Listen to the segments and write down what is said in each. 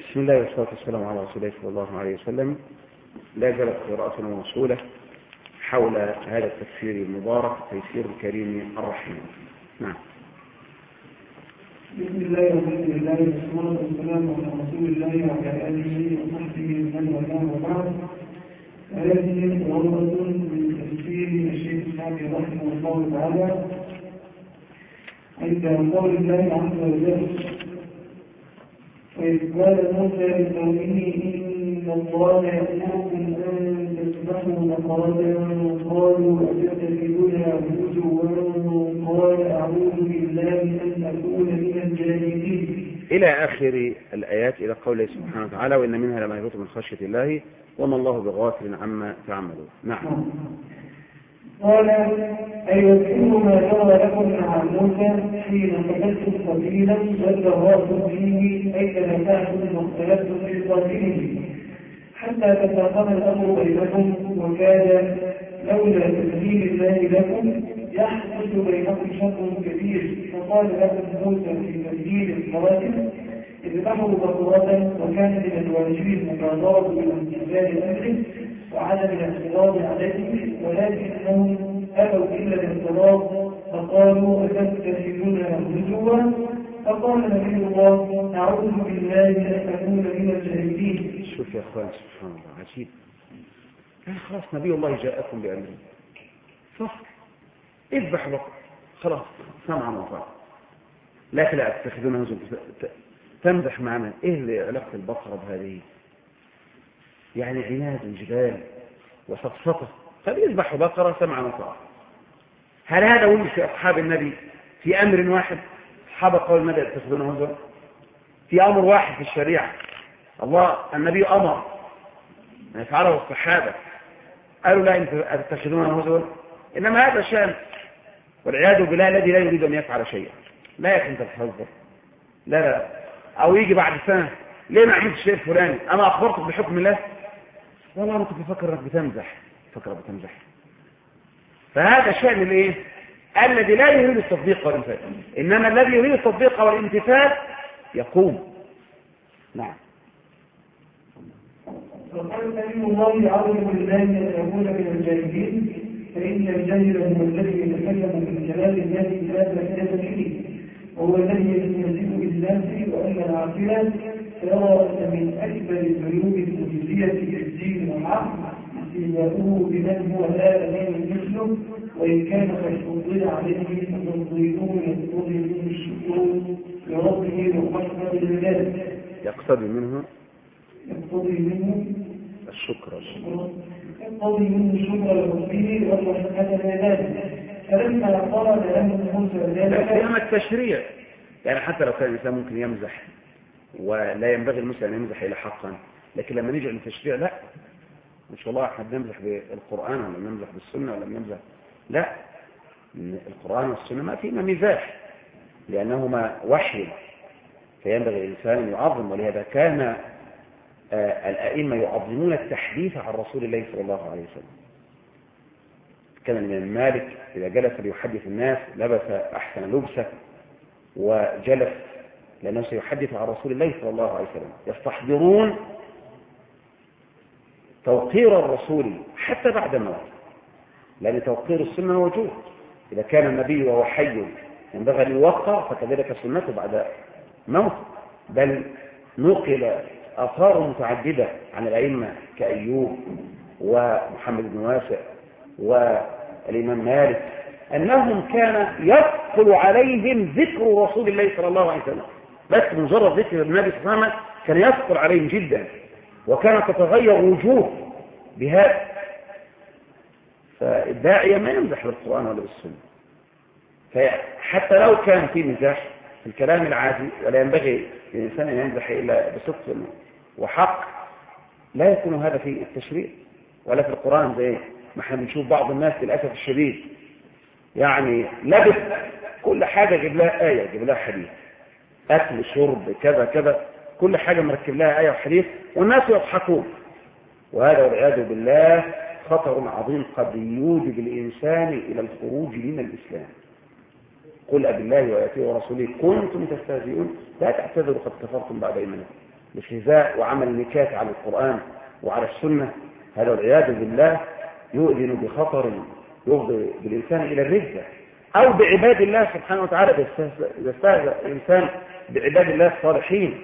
بسم الله والصلاة والسلام على رسول الله صلى الله عليه وسلم. لا زالت قراءتنا موصولة حول هذا التفسير المبارك تيسير الكريم الرحيم. نعم. بسم الله والحمد لله والصلاة والسلام على رسول الله وعلى آله وصحبه ومن والاه وبعد. هذه غرضة من تفسير الشيخ الشعبي رحمه الله تعالى عند قول الله عز وجل: وإذ قال موسى لقومه إن الله يأمركم أن تذبحوا بقرة قالوا أتتخذنا هزوا قال أعوذ بالله أن أكون من الجاهلين إلى آخر الآيات، إلى قوله سبحانه وتعالى: وإن منها لما يهبط من خشية الله وما الله بغافل عما تعملون. نعم. قال: أي واذكروا ما جرى لكم مع موسى حين قتلتم قتيلا وادرأتم فيه أي تنازعتم واختلفتم في قاتله حتى تفاقم الأمر بينكم، وكان لولا تسليم الله لكم يحدث بينكم شر كبير. فقال لكم موسى في تسجيل القواتل: اذبحوا بقرة، وكان من الواجب المبادرة إلى امتثال أمره وعدم الاعتراض عليه، ولكنهم أبوا إلا الاعتراض فقالوا أتتخذنا هزوا. فقال نبي الله: أعوذ بالله أن أكون من الجاهلين. شوف يا أخوان، سبحان الله عجيب. خلاص نبي الله جاءكم بأمره، صح، اذبح بقرة، خلاص سمعا وطاعة، لا تتخذونها هزوا. تمزح معنا، ايه اللي علاقة البقرة بهذه؟ يعني عناد وجبال وسفسطة. فليذبحوا بقرة سمعا وطاعة. هل هذا وجد في أصحاب النبي في أمر واحد؟ أصحاب قول النبي يتخذونه هزوا في أمر واحد في الشريعة. الله النبي أمر أن يفعله الصحابة، قالوا لا تتخذونه هزوا. إنما هذا شأن والعياذ بالله الذي لا يريد أن يفعل شيئا. لا يكن تتهزر، لا، أو يجي بعد سنة: ليه ما عملت الشيء الفلاني؟ أنا أخبرتك بحكم الله. والله أنا كنت بفكر أنك بتمزح. فهذا شأن الإيه؟ الذي لا يريد التطبيق والامتثال، إنما الذي يريد التطبيق والامتثال يقوم. نعم. وقال نبي الله: أعوذ بالله أن أكون من الجاهلين، فإن الجاهل هو الذي يتكلم من كلام الله لا فائدة فيه، وهو الذي يستهزئ بالناس. وأما العاقلة فيرى أن من أكبر الذنوب المجزية في الدين والعقل استهزاؤه بمن هو لا أمين مثله، وإن كان قد فضل عليه فتفضيله يقتضي منه الشكر لربه وحسن العباد. يقتضي منه الشكر لربه وحسن العباد. فلما قال له موسى ذلك أما التشريع، يعني حتى لو كان الإنسان ممكن يمزح ولا ينبغي المسلم أن يمزح إلى حقا، لكن لما نيجي للتشريع لا، مش والله احنا بنمزح بالقرآن ولا بنمزح بالسنة ولا بنمزح، لا، القرآن والسنة ما فيهما مزاح لأنهما وحي، فينبغي الإنسان أن يعظم. ولهذا كان الأئمة يعظمون التحديث عن رسول الله صلى الله عليه وسلم. كان الإمام مالك إذا جلس ليحدث الناس لبس أحسن لبسه وجلس لأنه سيحدث عن رسول الله صلى الله عليه وسلم. يستحضرون توقير الرسول حتى بعد موته، لأن توقير السنة موجود. إذا كان النبي وهو حي ينبغي أن يوقر، فكذلك سنته بعد موته. بل نقل آثار متعددة عن الأئمة كأيوب ومحمد بن واسع والإمام مالك أنهم كان يثقل عليهم ذكر رسول الله صلى الله عليه وسلم، بس مجرد ذكر النبي صلى الله عليه وسلم كان يثقل عليهم جدا، وكانت تتغير وجوه بهذا. فالداعية ما يمزح بالقرآن ولا بالسنة، فحتى لو كان في مزاح في الكلام العادي، ولا ينبغي للإنسان أن يمزح إلا بصدق وحق، لا يكون هذا في التشريع ولا في القرآن. زي ما احنا بنشوف بعض الناس للأسف الشديد، يعني لبس كل حاجة جيب لها آية جيب لها حديث، أكل شرب كذا كذا، كل حاجة مركب لها آية وحديث، والناس يضحكون. وهذا والعياذ بالله خطر عظيم قد يوجب الإنسان إلى الخروج من الإسلام. قل أبالله وآياته ورسوله كنتم تستهزئون لا تعتذروا قد كفرتم بعد إيمانكم. الاستهزاء وعمل نكات على القرآن وعلى السنة، هذا والعياذ بالله يؤذن بخطر يفضي بالإنسان إلى الردة، أو بعباد الله سبحانه وتعالى إذا استهزأ الإنسان بعباد الله الصالحين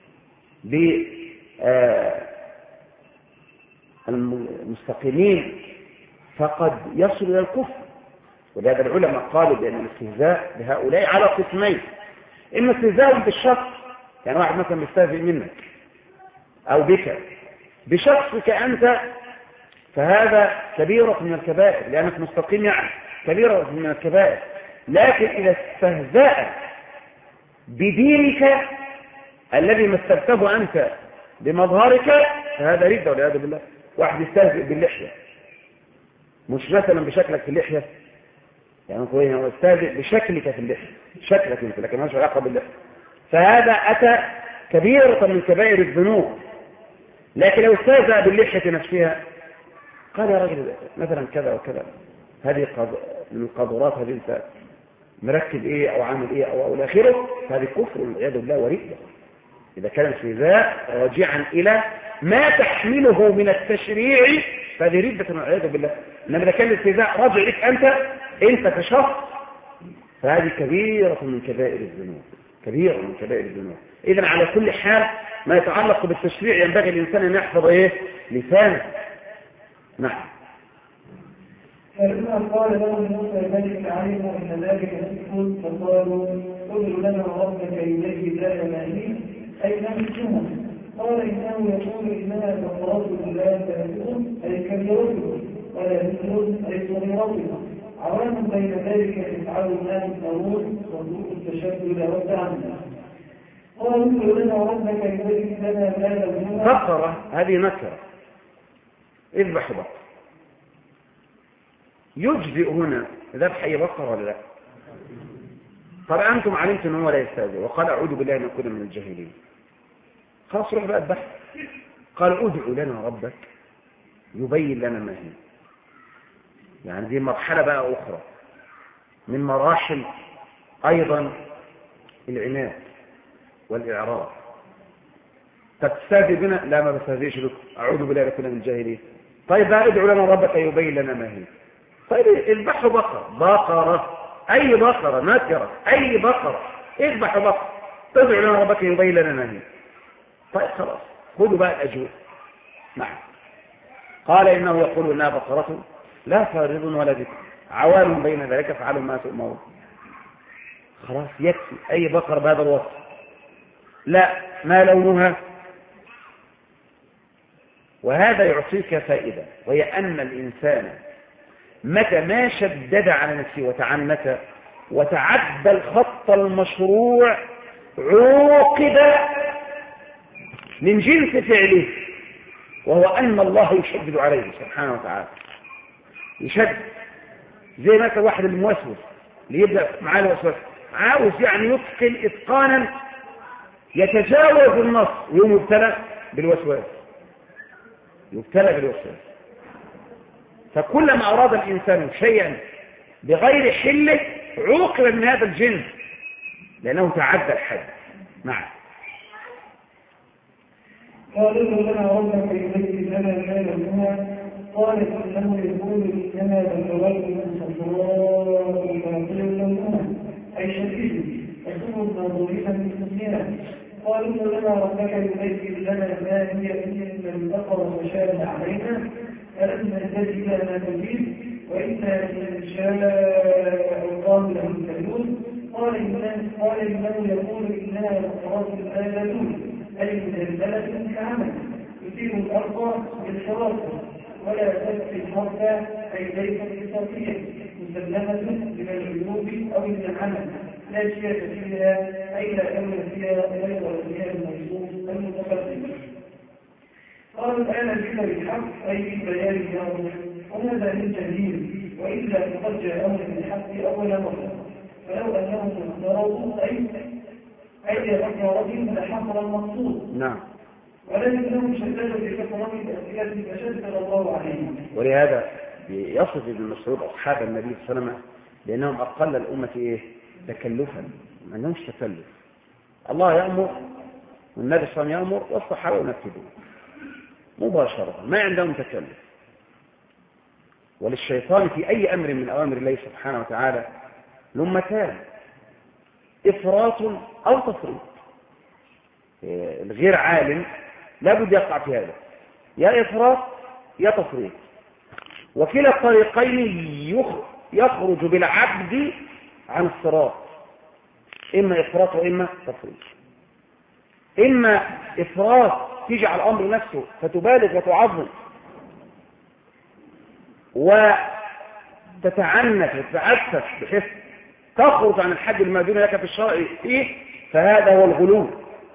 بالمستقيمين فقد يصل إلى الكفر. ولهذا العلماء قالوا بأن الاستهزاء بهؤلاء على قسمين: إما استهزاء بالشخص، يعني واحد مثلا بيستهزئ منك أو بك بشخصك أنت، فهذا كبيرة من الكبائر لأنك مستقيم، يعني كبيرة من الكبائر. لكن إذا استهزأ بدينك الذي مثلته أنت بمظهرك فهذا ردة والعياذ بالله. واحد يستهزئ باللحية، مش مثلا بشكلك في اللحية، يعني هو يستهزئ بشكلك في اللحية، شكلك انت، لكن مالوش علاقة باللحية، فهذا أتى كبيرة من كبائر الذنوب. لكن لو استهزأ باللحية نفسها قال يا راجل مثلا كذا وكذا، هذه من القاذورات، هذه انت مركب ايه او عامل ايه او الى اخره، فهذه كفر والعياذ بالله وردة. اذا كان الاستهزاء راجعا الى ما تحمله من التشريع فهذه ردة والعياذ بالله. انما اذا كان الاستهزاء راجع لك انت كشخص فهذه كبيرة من كبائر الذنوب، كبيرة من كبائر الذنوب. اذا على كل حال ما يتعلق بالتشريع ينبغي الانسان ان يحفظ لسانه. نعم. فلما قال له موسى ذلك علموا ان ذلك كفر، فقالوا ادع لنا ربك اليه لا مانع اي نمسهم. قال انه يقول انها بقرة لا تأكلون اي كبيرة، ولا مثل اي صغيرة، عوام بين ذلك يفعل ما يفعلون صندوق التشدد والتعنت. قالوا ادع لنا ربك اليه لنا لا مانع. بقرة هذه نكرة، اذبح بقرة. يجزئ هنا ذبح اي بقرة ولا لا؟ طب انتم علمتم انه لا يستهزئ وقال اعوذ بالله ان اكون من الجاهلين، خلاص روح بقى اذبح. قال ادع لنا ربك يبين لنا ما هي. يعني دي مرحلة بقى اخرى من مراحل ايضا العناد والاعراض. تستهزئ بنا؟ لا ما بستهزئش بكم، اعوذ بالله ان اكون من الجاهلين. طيب بقى ادع لنا ربك يبين لنا ما هي. طيب اذبحوا بقرة اي بقرة نكرة، اي بقرة اذبحوا بقرة، ادع لنا ربك يبين لنا ما هي. طيب خلاص خذوا بقى الاجوبة. نعم. قال انه يقول انها بقرة لا فارض ولا ذكر عوان بين ذلك فعلوا ما تؤمرون. خلاص يكفي اي بقرة بهذا الوصف. لا ما لونها. وهذا يعطيك فائدة، وهي أن الإنسان متى ما شدد على نفسه وتعنت وتعدى الخط المشروع عوقب من جنس فعله، وهو أن الله يشدد عليه سبحانه وتعالى. يشدد زي مثلا واحد الموسوس اللي يبدأ معاه الوسواس، عاوز يعني يتقن إتقانا يتجاوز النص ويوم يبتلى بالوسواس، يبتلى بالوسواس. فكلما أراد الإنسان شيئا بغير حله عوقب من هذا الجنس لأنه تعدى الحد. نعم. قالوا لنا ربك إليك لنا مال منها. قالت إنه يقول إنما بلغت صفراء باطل لونها أي شديد يكون الناظرين من حسنها. قالوا لنا ربك إليك لنا ما هي إن البقر فشال علينا فلما تجد ما تجيب وإنا إن شاء الله لمهتدون. قال إنه يقول إنها بقرات لا تدون أي مدللة كعمل تثير الأرض بالحراسة ولا تسقي الحرث أي ليست بصرفية مسلمة من العيوب أو من العمل لا شيء فيها أي لا أول فيها غير فيها الموصوف المتقدم. قالوا الآن جئنا بالحق أي بيان الواضح وهذا من جديد وإلا فقد جاءهم بالحق أول مرة فلو أنهم اختاروا أي بقرة لحصر المقصود. نعم. ولكنهم شددوا بكثرة الأسئلة فشدد الله عليهم. ولهذا يصف ابن مسعود أصحاب النبي صلى الله عليه وسلم لأنهم أقل الأمة تكلفا، ما عندهمش تكلف. الله يأمر والنبي صلى الله عليه وسلم يأمر والصحابة ينفذون مباشرة، ما عندهم تكلف. وللشيطان في أي أمر من أوامر الله سبحانه وتعالى لمتان: إفراط أو تفريط. الغير عالم لابد يقع في هذا، يا إفراط يا تفريط، وكلا الطريقين يخرج بالعبد عن الصراط، إما إفراط وإما تفريط. إما إفراط تجعل الأمر نفسه فتبالغ وتعظم وتتعنت وتتعسف بحيث تخرج عن الحد المأذون لك في الشرع فيه، فهذا هو الغلو.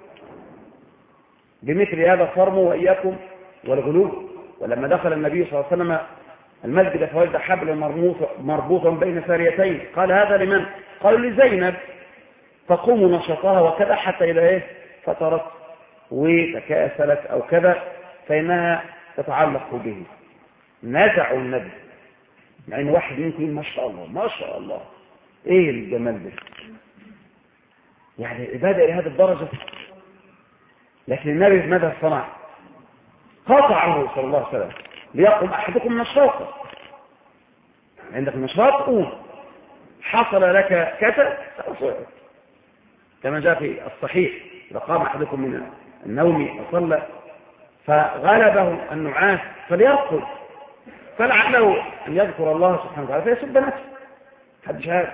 بمثل هذا فرموا وإياكم والغلو. ولما دخل النبي صلى الله عليه وسلم المسجد فوجد حبل مربوطا بين ساريتين، قال: هذا لمن؟ قالوا: لزينب. فقوموا نشطها وكذا حتى إذا فترت وتكاسلت أو كذا فإنها تتعلق به. نزعوا النبي، يعني واحد منكم ما شاء الله ما شاء الله ايه الجمال ده، يعني عبادة إلى هذه الدرجة. لكن النبي ماذا صنع؟ قاطعه صلى الله عليه وسلم: ليقم أحدكم نشاطا، عندك نشاط قوم، حصل لك كذا فأصعد، كما جاء في الصحيح: لقام أحدكم من النوم وصلى فغلبه النعاس فليرقد، فلعله أن يذكر الله سبحانه وتعالى فيسب نفسه، حدش عارف.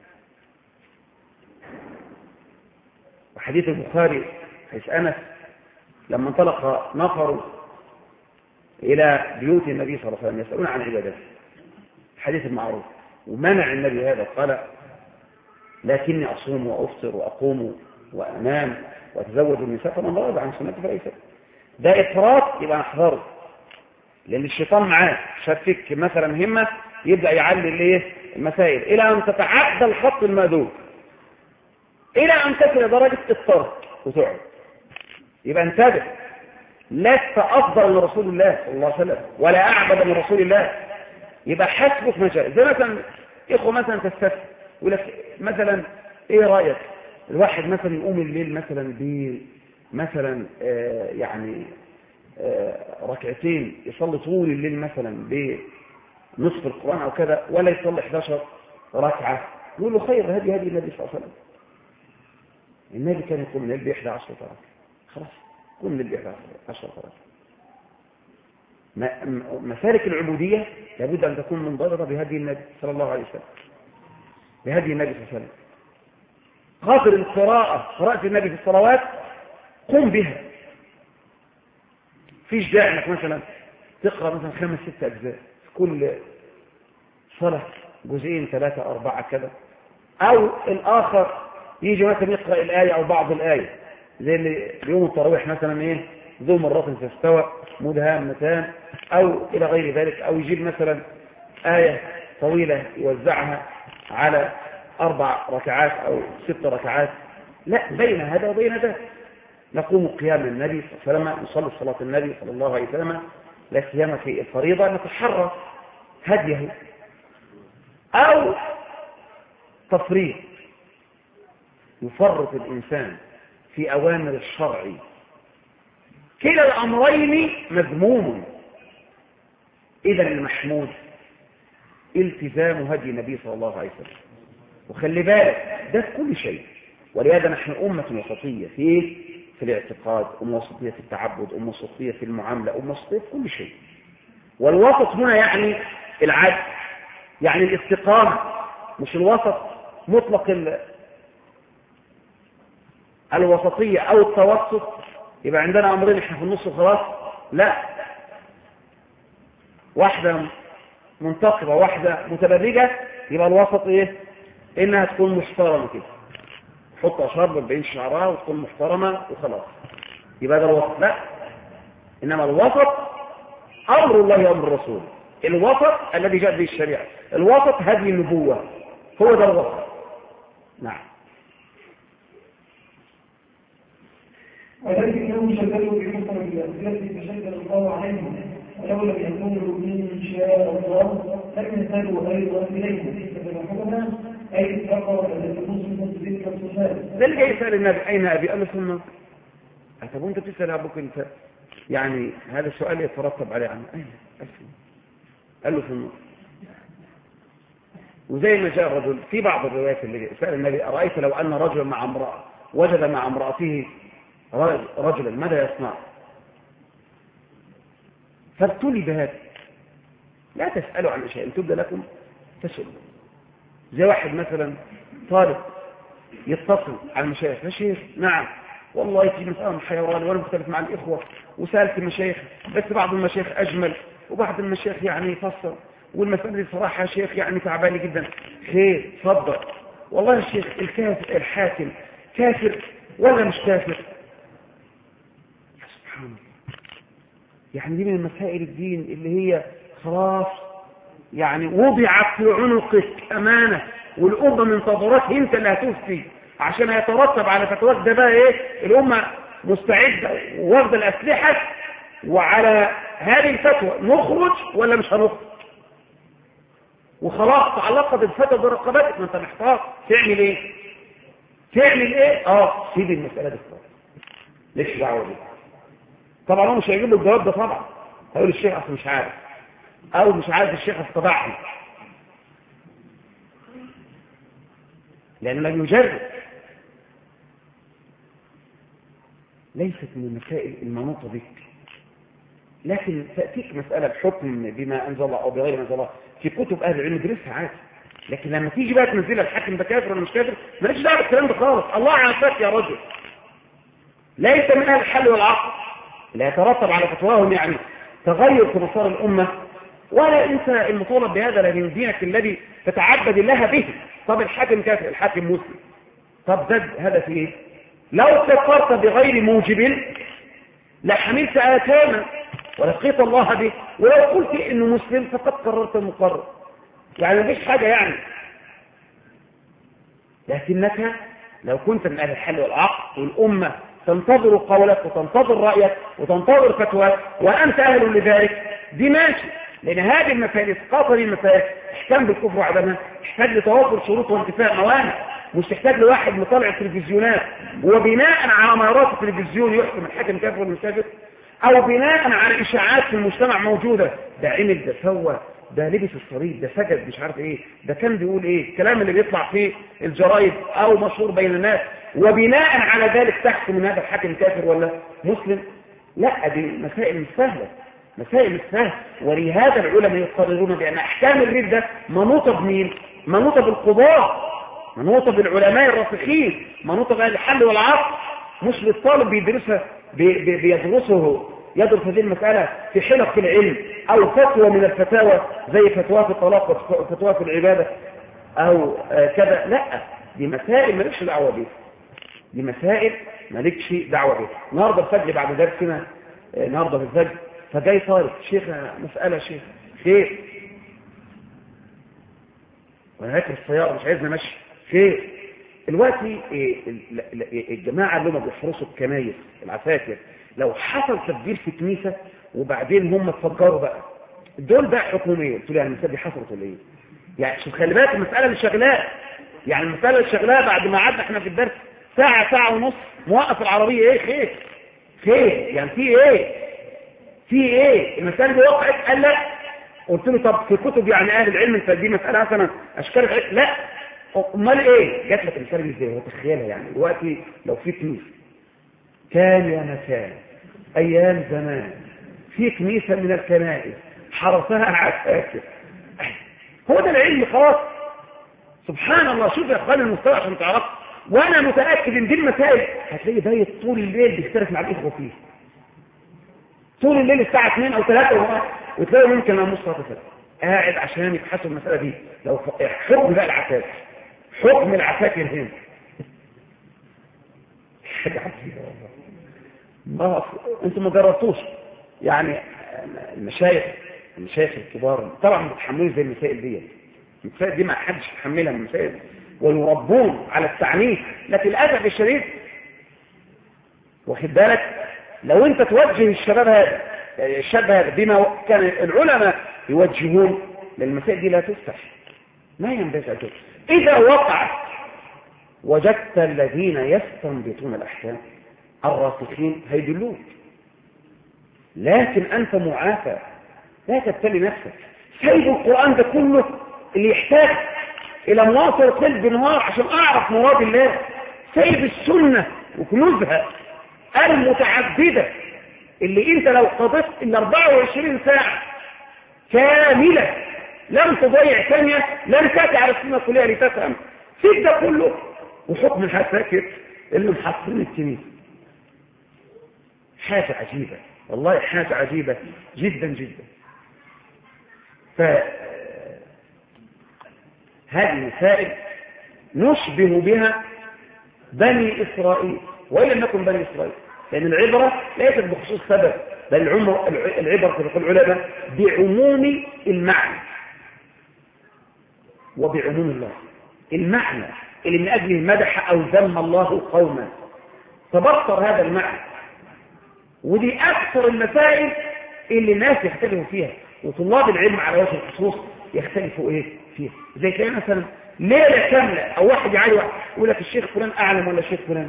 وحديث البخاري حيث أنس لما انطلق نفر إلى بيوت النبي صلى الله عليه وسلم يسألون عن عبادته، الحديث المعروف، ومنع النبي هذا، قال: لكني أصوم وأفطر وأقوم وأنام وأتزوج النساء فمن رغب عن سنتي فليس. ده إفراط، يبقى نحذره، لأن الشيطان معاه شافك مثلا همة يبدأ يعلل المسائل إلى أن تتعدى الخط المأذون، إلى أن تصل درجة الطرد وتقعد. يبقى انتبه، لست أفضل من رسول الله صلى الله عليه وسلم ولا أعبد من رسول الله. يبقى حسبك مجال. زي مثلا إخوة مثلا تستفل يقول لك مثلا: إيه رأيك الواحد مثلا يقوم الليل مثلا مثلا يعني ركعتين، يصلي طول الليل مثلا بنصف القرآن أو كذا، ولا يصلي 11 ركعة؟ يقول له: خير، هذه النبي صلى الله عليه وسلم. النبي كان يقوم من الليل ب11 ركعة، خلاص قوم من الليل ب11 ركعة. مسالك العبودية لابد أن تكون منضبطة بهدي النبي صلى الله عليه وسلم، بهدي النبي صلى الله عليه وسلم. قدر قراءة النبي في الصلوات قم بها. فيش داعي انك مثلا تقرأ مثلا 5-6 أجزاء في كل صلاة، 2-3-4 كذا، أو الآخر يجي مثلا يقرأ الآية أو بعض الآية، زي اللي يوم التراويح مثلا ذو مرات فاستوى مدهامتان أو إلى غير ذلك، أو يجيب مثلا آية طويلة يوزعها على 4 ركعات أو 6 ركعات. لا، بين هذا وبين ذاك. نقوم قيام النبي صلى الله عليه وسلم، نصلي صلاة النبي صلى الله عليه وسلم، لا سيما في الفريضة نتحرى هديه. أو تفريط، يفرط الإنسان في أوامر الشرع. كلا الأمرين مذموم. إذا المحمود التزام هدي النبي صلى الله عليه وسلم. وخلي بالك ده في كل شيء. ولهذا نحن أمة وسطية في الاعتقاد، أمة وسطية في التعبد، أمة وسطية في المعاملة، أمة وسطية في كل شيء. والوسط هنا يعني العدل، يعني الاستقامة، مش الوسط مطلق الوسطية أو التوسط، يبقى عندنا أمرين احنا في النص خلاص. لا، واحدة منتقبة واحدة متبرجة، يبقى الوسط إنها تكون محترمة كده، حط شرب بين شعرها وتكون محترمة وخلاص، يبقى ده الوسط. لا، إنما الوسط أمر الله أمر الرسول، الوسط الذي جاء به الشريعة، الوسط هذه النبوة، هو ده الوسط. نعم. ولكنهم شددوا بحكم الأسئلة فشدد الله عليهم، ولو لم يكونوا إن شاء الله لم يزالوا أيضا إليهم فتبعونا أي الفقر التي نصبت تلك الصفات. ده اللي جاي يسأل النبي: أين أبي؟ قال له: في النار. طب وانت بتسأل ابوك انت يعني هذا السؤال يترتب عليه عنه قال له في النار. وزي ما جاء الرجل في بعض الروايات اللي سأل النبي أرأيت لو أن رجلا مع امرأة وجد مع امرأته رجلا ماذا يصنع؟ فابتلي بهذا. لا تسألوا عن شيء تبدأ لكم تسألوا. زي واحد مثلا طالب يتصل على المشايخ يا شيخ نعم والله في مسألة من حيوان وأنا مختلف مع الإخوة وسألت المشايخ بس بعض المشايخ أجمل وبعض المشايخ يعني يفسر والمسألة دي صراحة يا شيخ يعني تعباني جدا. خير صدق والله يا شيخ الكافر الحاكم كافر ولا مش كافر؟ سبحان الله. يعني دي من مسائل الدين اللي هي خلاص يعني وضعت في عنقك أمانة والأمة من تضرات انت اللي هتفتي عشان يترتب على فتواك ده بقى ايه الأمة مستعدة واخده الأسلحة وعلى هذه الفتوى نخرج ولا مش هنخرج وخلاص تعلقت الفتوى برقبتك ما انت محتار تعمل ايه سيب المسألة دي خلاص ليش دعوة دي. طبعا هو مش هيجيب له الجواب ده طبعا هيقول الشيخ اصلا مش عارف او مش عارف الشيخ استطاعني لأنه لم يجرب. ليست من المسائل المنوطة بك لكن تأتيك مسألة بحكم بما أنزل الله أو بغير ما أنزل الله في كتب أهل العلم درسها عادي. لكن لما تيجي بقى تنزلها الحاكم ده كافر ولا مش كافر مالكش دعوه بالكلام ده خالص. الله عافاك يا رجل. ليس من أهل الحل والعقل لا يترتب على فتواهم يعني تغير في مسار الأمة ولا أنت المطالب بهذا لأن دينك الذي تتعبد الله به. طب الحاكم كافر الحاكم مسلم طب زد هذا في إيه؟ لو كفرت بغير موجب لحملت آثاما ولقيت الله به ولو قلت إنه مسلم فقد قررت المقرر يعني مفيش حاجة يعني. لكنك لو كنت من أهل الحل والعقل والأمة تنتظر قولك وتنتظر رأيك وتنتظر فتواك وأنت أهل لذلك دي ماشي. لأن هذه المسائل إسقاط هذه المسائل احكام بالكفر وعدمها تحتاج لتوافر شروط وانتفاء موانع مش تحتاج لواحد مطلع التلفزيونات وبناء على ما يراه في التلفزيون يحكم الحاكم كافر ولا مش كافر أو بناء على إشاعات في المجتمع موجودة ده عمل ده سوى ده لبس الصليب ده سجد مش عارف ايه ده كان بيقول ايه الكلام اللي بيطلع في الجرايد او مشهور بين الناس وبناء على ذلك تحكم من هذا الحاكم كافر ولا مسلم. لا دي مسائل مش سهله مسائل مش سهله. ولهذا العلماء يقررون بان احكام الردة منوطه بمين؟ منوطه بالقضاء منوطه بالعلماء الراسخين منوطه باهل الحل والعقل مش بالطالب بيدرسها بيدرسه يدرس هذه المسألة في حلق في العلم أو فتوى من الفتاوى زي فتوى في الطلاق وفتوى في العبادة أو كذا. لا دي مسائل مالكش دعوة بيها دي مسائل مالكش دعوة بيها. النهارده الفجر بعد درسنا النهارده في الفجر فجاي طارق شيخ مسألة شيخ خير وانا راكب السيارة مش عايزنا ماشي خير. دلوقتي الجماعة اللي هم بيحرسوا الكنايس العساكر لو حصل تفجير في كنيسة وبعدين هم اتفجروا بقى دول بقى حكومية قلت له يعني المسألة دي حصلت ولا ايه؟ يعني شوف خلي بالك المسألة مش شغلاه يعني المسألة مش شغلاه بعد ما عدنا احنا في الدرس ساعة ونص موقف العربية ايه خير يعني في ايه المسألة دي وقعت قال لا قلت له طب في كتب يعني اهل العلم فدي مسألة مثلا اشكال لا امال ايه جات لك المسألة دي ازاي وتخيلها يعني دلوقتي لو في كنيسة كان يا مكان ايام زمان في كنيسة من الكنائس حرسها عساكر هو ده العلم خلاص. سبحان الله شوف يا اخواني المستوى عشان تعرف وانا متأكد ان دي المسائل هتلاقي بايت طول الليل بيشترك مع الاخوة فيه طول الليل الساعة 2 أو 3 وتلاقي ممكن أنا مصطفى قاعد عشان يبحثوا المسألة دي لو حكم بقى العساكر حكم العساكر هنا حاجة عجيبة والله انتم ما جربتوش يعني المشايخ الكبار طبعا بتحملوا زي المسائل دي المسائل دي ما حدش يتحملها من المسائل ويربون على التعنيف لكن للأسف الشديد واخد بالك لو انت توجه الشاب هذا بما كان العلماء يوجهون للمسائل دي لا تفتح ما ينبغي أجل. إذا وقعت وجدت الذين يستنبطون الأحكام الراسخين هيدلوك، لكن أنت معافى، لا تبتلي نفسك. سيب القرآن ده كله اللي يحتاج إلى مواصلة ليل بنهار عشان أعرف مراد الله، سيب السنة وكنوزها المتعددة اللي أنت لو قضيت ال 24 ساعة كاملة لم تضيع ثانية، لم تأتي على السنة كلها لتفهم. سيب ده كله وحكم الحساكت اللي محصلين الكنيسة. حاجة عجيبة والله، حاجة عجيبة جدا جدا. فهذه مسائل نشبه بها بني إسرائيل، وإن لم نكن بني إسرائيل، لأن العبرة ليست بخصوص سبب، بل العبرة كما يقول العلماء بعموم المعنى وبعموم الله. المعنى اللي من أجله مدح أو ذم الله قوما تبصر هذا المعنى، ودي أكثر المسائل اللي الناس يختلفوا فيها، وطلاب العلم على وجه الخصوص يختلفوا فيها. زي كده مثلا ليلة كاملة أو واحد يعالي واحد يقول لك الشيخ فلان أعلم ولا الشيخ فلان،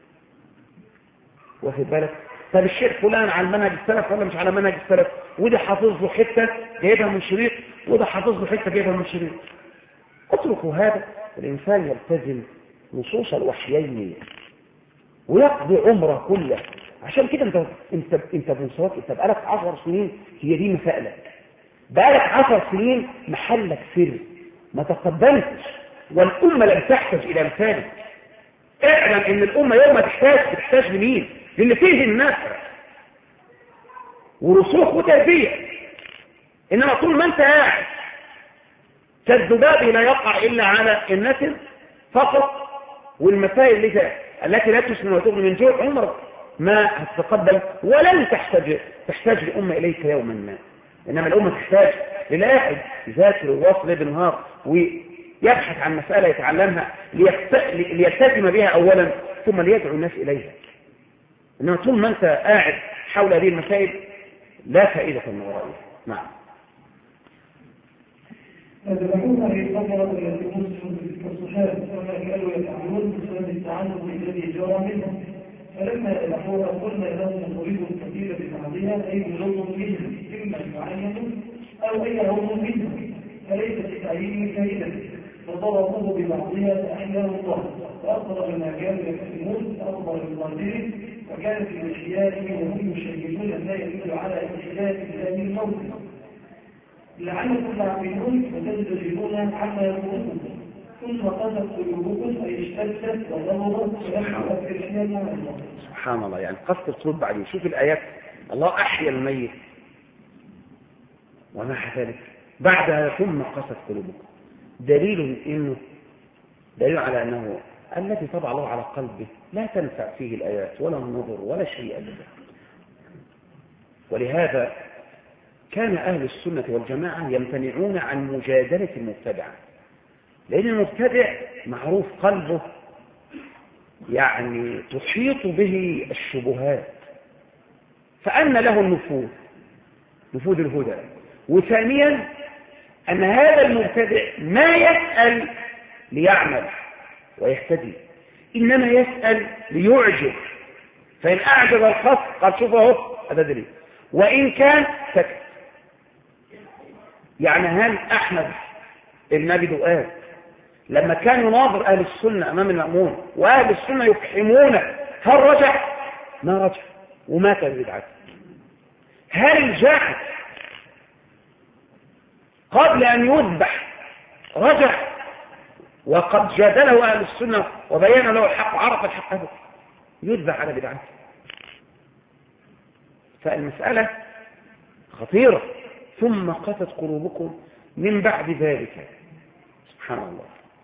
واخد بالك؟ طب الشيخ فلان على منهج السلف ولا مش على منهج السلف؟ وده حافظ له حتة جايبها من شريط، وده حافظ له حتة جايبها من شريط. اتركوا هذا، الإنسان يلتزم نصوص الوحيين ويقضي عمره كله. عشان كده انت بنصرات، انت بقالك 10 سنين هي دي مسائلك، بقالك 10 سنين محلك سر، ما تقدمتش، والأمة لم تحتاج إلى مثالك. اعلم ان الأمة يوم ما بتحتاج لمين؟ للي فيه النفع ورسوخ وتربية. إنما طول ما انت قاعد كالذباب لا يقع إلا على النسل فقط، والمسائل التي لا تسمن وتغني من جوع عمرك ما هتتقدم، ولن تحتاج الأمة إليك يوما ما. إنما الأمة تحتاج للاحد يذاكر ويواصل بالنهار ويبحث عن مسألة يتعلمها ليلتزم بها أولا ثم ليدعو الناس إليها. إنما طول ما أنت قاعد حول هذه المسائل لا فائدة من ورائها. نعم. يتبعون في الفترة التي تنصف الصحابة وما كانوا يفعلون بسبب التعلم الذي جرى منهم، فلما يلحوها قلنا لهم نريد الكثير ببعضها أي بلغ منهم إما معين أو أي لغ منهم، فليس في تعيين فائدة، فضربوه ببعضها فأحياه الله وأفضل ما كانوا يكتمون أفضل الظاهرين، وكانت في مشيائهم وهم يشهدون ما يدل على اختلاف هذه الموت لعلكم تعقلون وتنتجبون عما يقولون، ثم قست قلوبكم أي اشتدت وضربت ولم تؤثر فيها. سبحان الله، يعني قصد القلوب بعدين. شوف الآيات، الله أحيا الميت ومع ذلك بعدها ثم قست قلوبكم، دليل على أنه الذي طبع الله على قلبه لا تنفع فيه الآيات ولا النظر ولا شيء أبدا. ولهذا كان أهل السنة والجماعة يمتنعون عن مجادلة المبتدع، لأن المبتدع معروف قلبه يعني تحيط به الشبهات، فأن له نفوذ الهدى. وثانيا أن هذا المبتدع ما يسأل ليعمل ويهتدي، إنما يسأل ليعجب، فإن أعجب الخص قد شوفه هذا دليل، وإن كان سكت. يعني هل أحمد بن أبي دؤاد لما كان يناظر أهل السنة أمام المأمون وأهل السنة يفحمونه هل رجع؟ ما رجع ومات بدعته. هل جاء قبل أن يذبح رجع وقد جادله أهل السنة وبين له الحق وعرف الحق يذبح على بدعته؟ فالمسألة خطيرة. ثم قست قلوبكم من بعد ذلك، سبحان الله،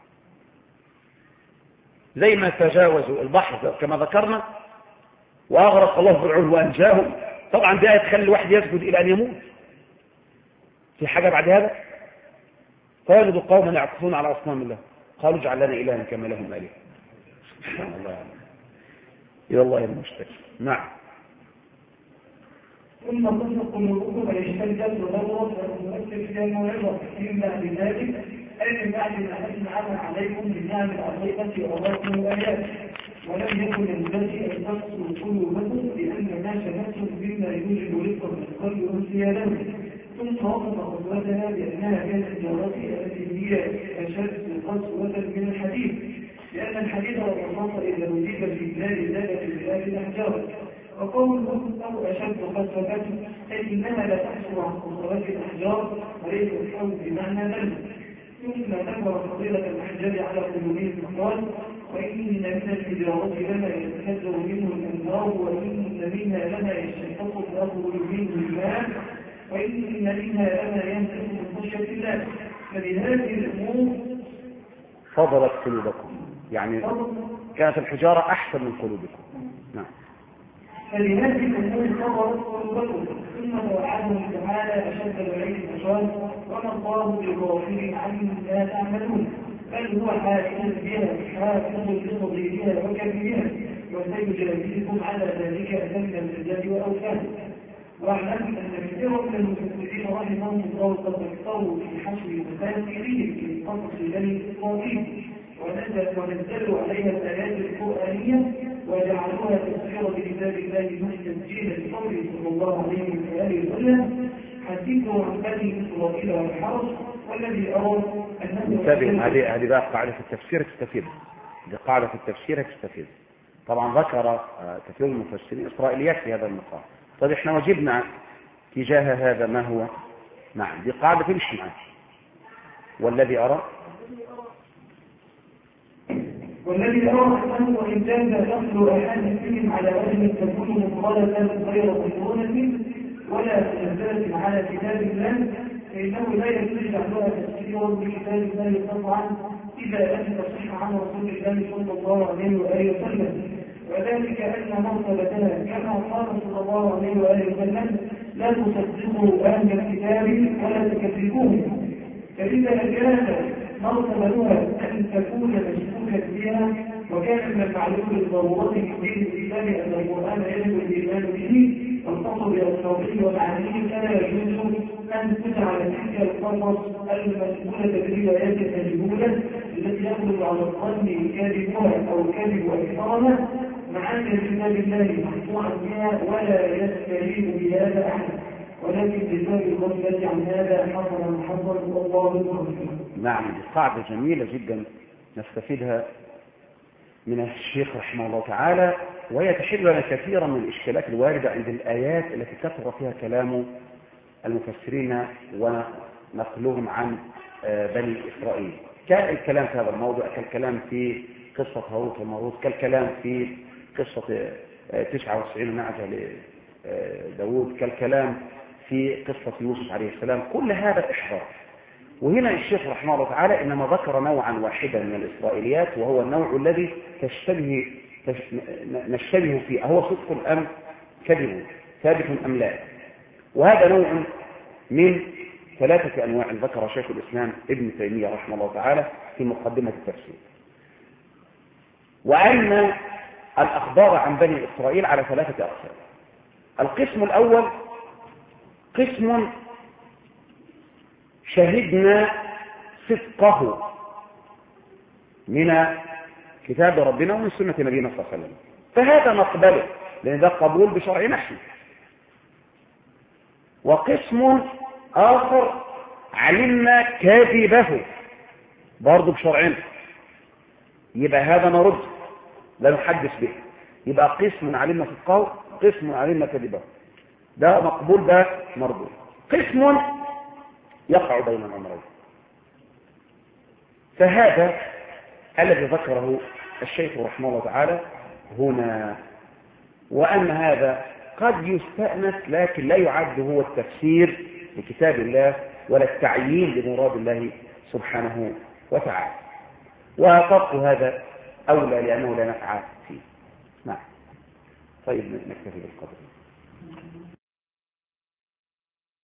زي ما تجاوزوا البحر كما ذكرنا وأغرق الله فرعون وأنجاهم. طبعا ده تخلي الواحد يسجد إلى أن يموت. في حاجة بعد هذا؟ فوجدوا قوما يعكفون على أصنام الله قالوا اجعل لنا إلها كما لهم آلهة. سبحان الله، إلى الله المشتكي. نعم. ثم قست قلوبكم أي اشتدت وضرت وتؤثر فيها الموعظة من بعد ذلك، أي من بعد ما أنعم عليكم من نعم العظيمة وأراكم الآيات، ولم يكن ينبغي أن تقصوا قلوبكم لأن ما شبهتم بما يوجب رزقا في القلب وانسياده. ثم وصف قدوتها بأنها كانت جارتي التي هي أشد قسوة من الحديث، لأن الحديث والرصاص إذا وجد في بلاد زادت بلاد الأحجار. وقوله أو أشد قسوة أي إنها لا تحصل عن قصوات الأحجار وليس الحول بمعنى بل. ثم ذكر فضيلة الأحجار على قلوبهم فقال: وإن من الحجارة لما يتكدر منه الأنهار، وإن منها لما يشتقق الأرض منه الماء، وإن منها لما ينفق من خشية الله. فلهذه الأمور فضلت قلوبكم، يعني كانت الحجارة أحسن من قلوبكم. نعم. فلهذه الأمور فضلت قلوبكم. ثم توعدهم تعالى أشد الوعيد فقال: وما الله بغافل عما تعملون، بل هو حافظ بها حافظ لتضليلها وكبرها، وسيجازيكم على ذلك أتم الجزاء وأوفاه. واعلم أن كثيرا من المفسرين رحمهم الله قد اختاروا في حشر تفاسيرهم في قصص بني إسرائيل ونزلوا عليها الآيات القرآنية وجعلوها تفسيرا لكتاب الله مستنجيلا لقوله صلى الله عليه وآله وسلم: حدثوا عن بني إسرائيل والحرج والذي أرى أنه انتبه، هذه بقى قاعدة في التفسير تستفيد. دي قاعدة في التفسير تستفيد. طبعا ذكر كثير من المفسرين إسرائيليات في هذا المقام. طيب احنا واجبنا تجاه هذا ما هو؟ نعم، دي قاعدة تمشي معه. والذي أرى أنه وإن كان تخلو أحاديثهم على وجه تكون مفردة غير مقرونة ولا منزلة على كتاب الله، فإنه لا يجوز جعلها تفسيرا بكتاب الله طبعا إذا لم تصح عن رسول الله صلى الله عليه وآله وسلم. وذلك أن مرتبتها كما قال صلى الله عليه وآله وسلم: لا تصدقوا أهل الكتاب ولا تكذبوهم. فإذا كانت مرتبتها أن تكون مشكوكا بها، وكان من المعلوم بالضرورة من دين الإسلام أن القرآن يجب الإيمان به والقصر بالأسرائيل والمعاني، فلا يجوز أن تجعل تلك القصص المسؤولة بالروايات المجهولة التي يخرج على الظن كاذبها أو كذب أكثرها معاني كتاب الله مقطوعا بها ولا يستجيب بهذا أحد، ولكن بسبب الغفلة عن هذا حصل والله المغفر. نعم، دي قاعدة جميلة جدا نستفيدها من الشيخ رحمه الله تعالى، وهي تحل لنا كثيرا من الإشكالات الواردة عند الآيات التي كثر فيها كلام المفسرين ونقلهم عن بني إسرائيل. كالكلام في هذا الموضوع، كالكلام في قصة هاروت وماروت، كالكلام في قصة 99 نعجة لداود، كالكلام في قصة يوسف عليه السلام. كل هذا إحضار. وهنا الشيخ رحمه الله تعالى إنما ذكر نوعا واحدا من الإسرائيليات، وهو النوع الذي نشتبه فيه، هو صدق أم كذب، ثابت أم لا. وهذا نوع من 3 أنواع ذكر شيخ الإسلام ابن تيمية رحمه الله تعالى في مقدمة التفسير. وأن الأخبار عن بني إسرائيل على 3 أقسام. القسم الأول قسم شهدنا صدقه من كتاب ربنا ومن سنة نبينا صلى الله عليه وسلم، فهذا نقبله لأن ده قبول بشرع نحن. وقسم آخر علمنا كاذبه برضه بشرعنا، يبقى هذا نرد لا نحدث به. يبقى قسم علمنا صدقه، قسم علمنا كاذبه، ده مقبول ده مردود. قسم يقع بين الأمرين، فهذا الذي ذكره الشيخ رحمه الله تعالى هنا. وأن هذا قد يستأنس لكن لا يعد هو التفسير لكتاب الله ولا التعيين لمراد الله سبحانه وتعالى، وترك هذا أولى لأنه لا نفع فيه. نعم. طيب نكتفي بالقدر.